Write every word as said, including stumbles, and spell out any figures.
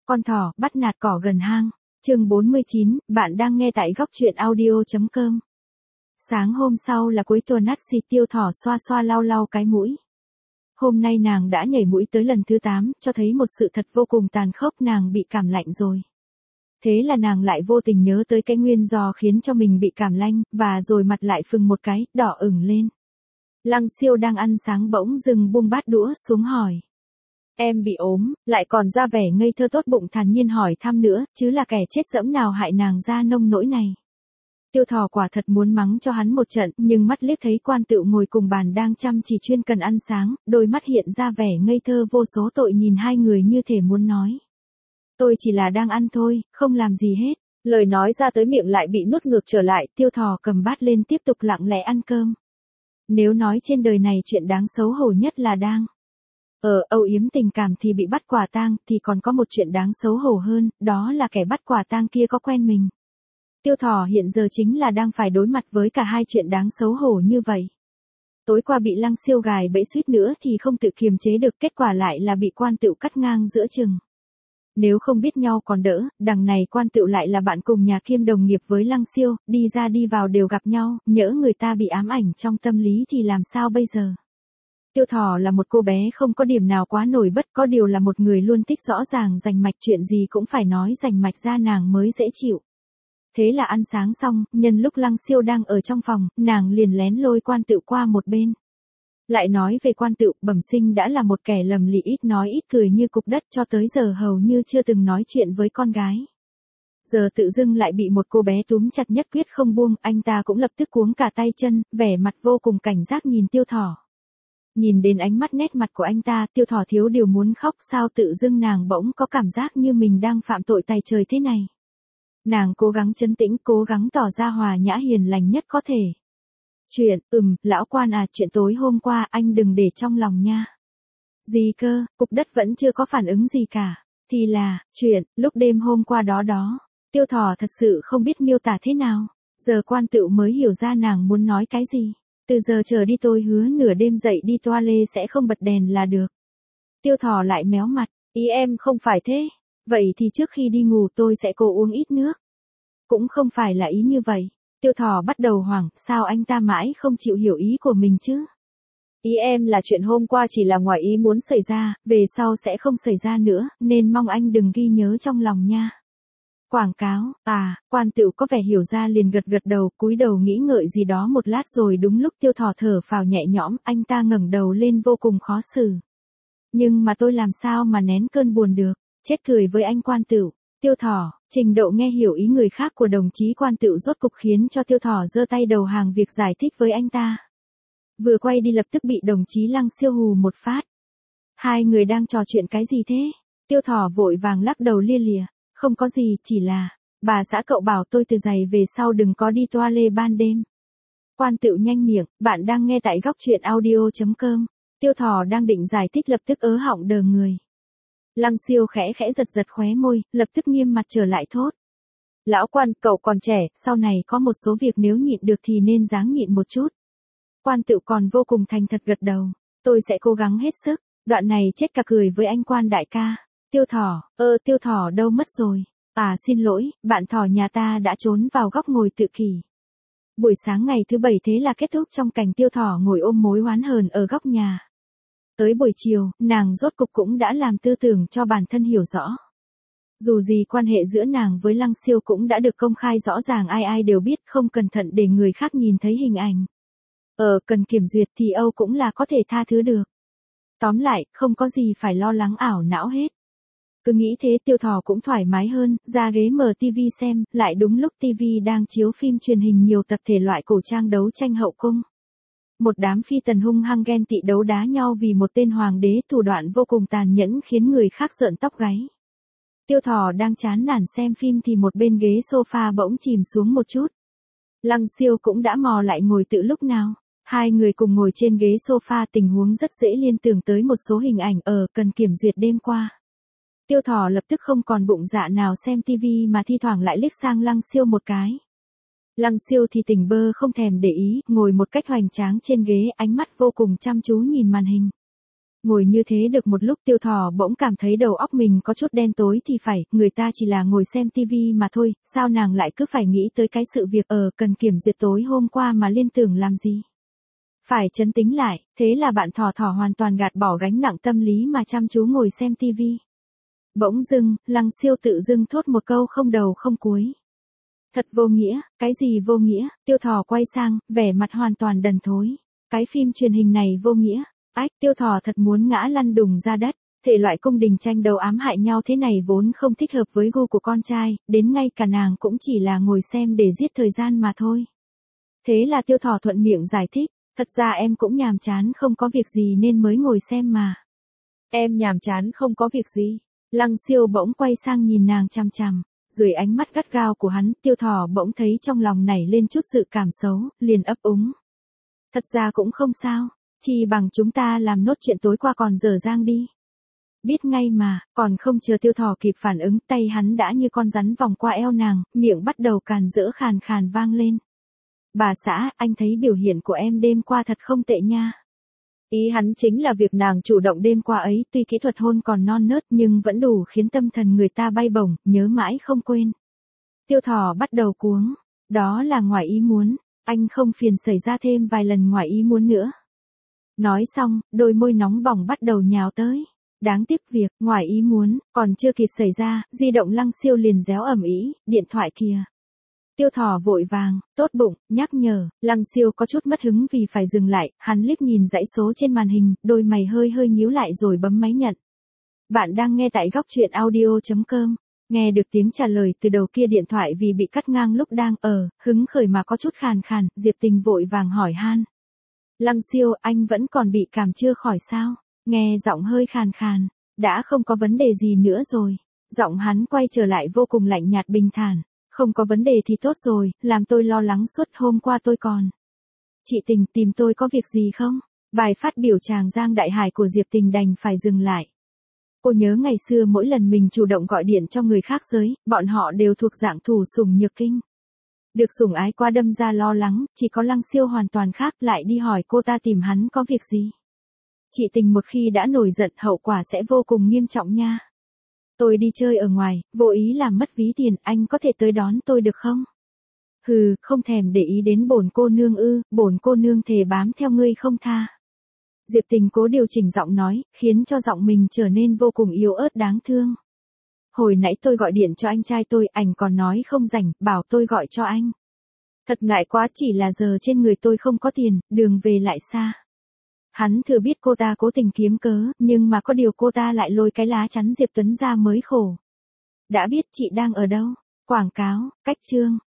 Con thỏ bắt nạt cỏ gần hang. Chương bốn mươi chín, bạn đang nghe tại góc truyện audio chấm com. Sáng hôm sau là cuối tuần, nát xịt Tiêu Thỏ xoa xoa lau lau cái mũi. Hôm nay nàng đã nhảy mũi tới lần thứ tám, cho thấy một sự thật vô cùng tàn khốc, nàng bị cảm lạnh rồi. Thế là nàng lại vô tình nhớ tới cái nguyên do khiến cho mình bị cảm lạnh, và rồi mặt lại phừng một cái, đỏ ửng lên. Lăng Siêu đang ăn sáng bỗng dưng buông bát đũa xuống hỏi. Em bị ốm, lại còn ra vẻ ngây thơ tốt bụng thản nhiên hỏi thăm nữa, chứ là kẻ chết dẫm nào hại nàng ra nông nỗi này. Tiêu Thỏ quả thật muốn mắng cho hắn một trận, nhưng mắt liếc thấy Quan Tựu ngồi cùng bàn đang chăm chỉ chuyên cần ăn sáng, đôi mắt hiện ra vẻ ngây thơ vô số tội nhìn hai người như thể muốn nói. Tôi chỉ là đang ăn thôi, không làm gì hết. Lời nói ra tới miệng lại bị nuốt ngược trở lại, Tiêu Thỏ cầm bát lên tiếp tục lặng lẽ ăn cơm. Nếu nói trên đời này chuyện đáng xấu hổ nhất là đang Ờ, âu yếm tình cảm thì bị bắt quả tang, thì còn có một chuyện đáng xấu hổ hơn, đó là kẻ bắt quả tang kia có quen mình. Tiêu Thỏ hiện giờ chính là đang phải đối mặt với cả hai chuyện đáng xấu hổ như vậy. Tối qua bị Lăng Siêu gài bẫy suýt nữa thì không tự kiềm chế được, kết quả lại là bị Quan Tựu cắt ngang giữa chừng. Nếu không biết nhau còn đỡ, đằng này Quan Tựu lại là bạn cùng nhà kiêm đồng nghiệp với Lăng Siêu, đi ra đi vào đều gặp nhau, nhỡ người ta bị ám ảnh trong tâm lý thì làm sao bây giờ? Tiêu Thỏ là một cô bé không có điểm nào quá nổi bật, có điều là một người luôn thích rõ ràng rành mạch, chuyện gì cũng phải nói rành mạch ra nàng mới dễ chịu. Thế là ăn sáng xong, nhân lúc Lăng Siêu đang ở trong phòng, nàng liền lén lôi Quan Tựu qua một bên. Lại nói về Quan Tựu, bẩm sinh đã là một kẻ lầm lì, ít nói ít cười như cục đất, cho tới giờ hầu như chưa từng nói chuyện với con gái. Giờ tự dưng lại bị một cô bé túm chặt nhất quyết không buông, anh ta cũng lập tức cuống cả tay chân, vẻ mặt vô cùng cảnh giác nhìn Tiêu Thỏ. Nhìn đến ánh mắt nét mặt của anh ta, Tiêu Thỏ thiếu điều muốn khóc, sao tự dưng nàng bỗng có cảm giác như mình đang phạm tội tày trời thế này. Nàng cố gắng trấn tĩnh, cố gắng tỏ ra hòa nhã hiền lành nhất có thể. Chuyện, ừm, lão Quan à, chuyện tối hôm qua anh đừng để trong lòng nha. Gì cơ, cục đất vẫn chưa có phản ứng gì cả. Thì là, chuyện, lúc đêm hôm qua đó đó. Tiêu Thỏ thật sự không biết miêu tả thế nào. Giờ Quan Tựu mới hiểu ra nàng muốn nói cái gì. Từ giờ trở đi tôi hứa nửa đêm dậy đi toilet sẽ không bật đèn là được. Tiêu Thỏ lại méo mặt, ý em không phải thế. Vậy thì trước khi đi ngủ tôi sẽ cố uống ít nước. Cũng không phải là ý như vậy. Tiêu Thỏ bắt đầu hoảng, sao anh ta mãi không chịu hiểu ý của mình chứ? Ý em là chuyện hôm qua chỉ là ngoài ý muốn xảy ra, về sau sẽ không xảy ra nữa, nên mong anh đừng ghi nhớ trong lòng nha. Quảng cáo, à, Quan Tựu có vẻ hiểu ra liền gật gật đầu, cúi đầu nghĩ ngợi gì đó một lát rồi đúng lúc Tiêu Thỏ thở phào nhẹ nhõm, anh ta ngẩng đầu lên vô cùng khó xử. Nhưng mà tôi làm sao mà nén cơn buồn được, chết cười với anh Quan Tựu. Tiêu Thỏ, trình độ nghe hiểu ý người khác của đồng chí Quan Tựu rốt cục khiến cho Tiêu Thỏ giơ tay đầu hàng việc giải thích với anh ta. Vừa quay đi lập tức bị đồng chí Lăng Siêu hù một phát. Hai người đang trò chuyện cái gì thế? Tiêu Thỏ vội vàng lắc đầu lia lịa. Không có gì, chỉ là, bà xã cậu bảo tôi từ giày về sau đừng có đi toilet ban đêm. Quan Tựu nhanh miệng, bạn đang nghe tại góc truyện audio chấm com. Tiêu Thỏ đang định giải thích lập tức ớ họng đờ người. Lăng Siêu khẽ khẽ giật giật khóe môi, lập tức nghiêm mặt trở lại thốt. Lão Quan, cậu còn trẻ, sau này có một số việc nếu nhịn được thì nên ráng nhịn một chút. Quan Tựu còn vô cùng thành thật gật đầu. Tôi sẽ cố gắng hết sức, đoạn này chết cả cười với anh Quan đại ca. Tiêu Thỏ, ơ Tiêu Thỏ đâu mất rồi? À xin lỗi, bạn thỏ nhà ta đã trốn vào góc ngồi tự kỷ. Buổi sáng ngày thứ bảy thế là kết thúc trong cảnh Tiêu Thỏ ngồi ôm mối oán hờn ở góc nhà. Tới buổi chiều, nàng rốt cục cũng đã làm tư tưởng cho bản thân hiểu rõ. Dù gì quan hệ giữa nàng với Lăng Siêu cũng đã được công khai rõ ràng, ai ai đều biết, không cẩn thận để người khác nhìn thấy hình ảnh. Ờ, cần kiểm duyệt thì Âu cũng là có thể tha thứ được. Tóm lại, không có gì phải lo lắng ảo não hết. Cứ nghĩ thế Tiêu Thỏ cũng thoải mái hơn, ra ghế mở tivi xem, lại đúng lúc tivi đang chiếu phim truyền hình nhiều tập thể loại cổ trang đấu tranh hậu cung. Một đám phi tần hung hăng ghen tị đấu đá nhau vì một tên hoàng đế, thủ đoạn vô cùng tàn nhẫn khiến người khác rợn tóc gáy. Tiêu Thỏ đang chán nản xem phim thì một bên ghế sofa bỗng chìm xuống một chút. Lăng Siêu cũng đã mò lại ngồi từ lúc nào. Hai người cùng ngồi trên ghế sofa, tình huống rất dễ liên tưởng tới một số hình ảnh ở cần kiểm duyệt đêm qua. Tiêu Thỏ lập tức không còn bụng dạ nào xem tivi mà thi thoảng lại liếc sang Lăng Siêu một cái. Lăng Siêu thì tỉnh bơ không thèm để ý, ngồi một cách hoành tráng trên ghế, ánh mắt vô cùng chăm chú nhìn màn hình. Ngồi như thế được một lúc Tiêu Thỏ bỗng cảm thấy đầu óc mình có chút đen tối thì phải, người ta chỉ là ngồi xem tivi mà thôi, sao nàng lại cứ phải nghĩ tới cái sự việc ở cần kiểm duyệt tối hôm qua mà liên tưởng làm gì. Phải trấn tĩnh lại, thế là bạn Thỏ Thỏ hoàn toàn gạt bỏ gánh nặng tâm lý mà chăm chú ngồi xem tivi. Bỗng dưng, Lăng Siêu tự dưng thốt một câu không đầu không cuối. Thật vô nghĩa, cái gì vô nghĩa, Tiêu Thỏ quay sang, vẻ mặt hoàn toàn đần thối. Cái phim truyền hình này vô nghĩa. Ách, Tiêu Thỏ thật muốn ngã lăn đùng ra đất. Thể loại cung đình tranh đấu ám hại nhau thế này vốn không thích hợp với gu của con trai, đến ngay cả nàng cũng chỉ là ngồi xem để giết thời gian mà thôi. Thế là Tiêu Thỏ thuận miệng giải thích, thật ra em cũng nhàm chán không có việc gì nên mới ngồi xem mà. Em nhàm chán không có việc gì. Lăng Siêu bỗng quay sang nhìn nàng chằm chằm, dưới ánh mắt gắt gao của hắn, Tiêu Thỏ bỗng thấy trong lòng nảy lên chút dự cảm xấu, liền ấp úng. Thật ra cũng không sao, chỉ bằng chúng ta làm nốt chuyện tối qua còn dở dang đi. Biết ngay mà, còn không chờ Tiêu Thỏ kịp phản ứng, tay hắn đã như con rắn vòng qua eo nàng, miệng bắt đầu càn rỡ khàn khàn vang lên. Bà xã, anh thấy biểu hiện của em đêm qua thật không tệ nha. Ý hắn chính là việc nàng chủ động đêm qua ấy, tuy kỹ thuật hôn còn non nớt nhưng vẫn đủ khiến tâm thần người ta bay bổng, nhớ mãi không quên. Tiêu Thỏ bắt đầu cuống, đó là ngoài ý muốn, anh không phiền xảy ra thêm vài lần ngoài ý muốn nữa. Nói xong, đôi môi nóng bỏng bắt đầu nhào tới. Đáng tiếc việc, ngoài ý muốn, còn chưa kịp xảy ra, di động Lăng Siêu liền réo ầm ĩ, điện thoại kìa. Tiêu Thỏ vội vàng, tốt bụng, nhắc nhở, Lăng Siêu có chút mất hứng vì phải dừng lại, hắn liếc nhìn dãy số trên màn hình, đôi mày hơi hơi nhíu lại rồi bấm máy nhận. Bạn đang nghe tại góc truyện audio chấm com, nghe được tiếng trả lời từ đầu kia điện thoại vì bị cắt ngang lúc đang ở, hứng khởi mà có chút khàn khàn, Diệp Tình vội vàng hỏi han. Lăng Siêu, anh vẫn còn bị cảm chưa khỏi sao? Nghe giọng hơi khàn khàn, đã không có vấn đề gì nữa rồi. Giọng hắn quay trở lại vô cùng lạnh nhạt bình thản. Không có vấn đề thì tốt rồi, làm tôi lo lắng suốt hôm qua tôi còn. Chị Tình tìm tôi có việc gì không? Bài phát biểu Tràng Giang Đại Hải của Diệp Tình đành phải dừng lại. Cô nhớ ngày xưa mỗi lần mình chủ động gọi điện cho người khác giới, bọn họ đều thuộc dạng thủ sủng nhược kinh. Được sủng ái qua đâm ra lo lắng, chỉ có Lăng Siêu hoàn toàn khác lại đi hỏi cô ta tìm hắn có việc gì. Chị Tình một khi đã nổi giận hậu quả sẽ vô cùng nghiêm trọng nha. Tôi đi chơi ở ngoài, vô ý làm mất ví tiền, anh có thể tới đón tôi được không? Hừ, không thèm để ý đến bổn cô nương ư, bổn cô nương thề bám theo ngươi không tha. Diệp Tình cố điều chỉnh giọng nói, khiến cho giọng mình trở nên vô cùng yếu ớt đáng thương. Hồi nãy tôi gọi điện cho anh trai tôi, anh còn nói không rảnh, bảo tôi gọi cho anh. Thật ngại quá, chỉ là giờ trên người tôi không có tiền, đường về lại xa. Hắn thừa biết cô ta cố tình kiếm cớ, nhưng mà có điều cô ta lại lôi cái lá chắn Diệp Tuấn ra mới khổ. Đã biết chị đang ở đâu? Quảng cáo, cách chương.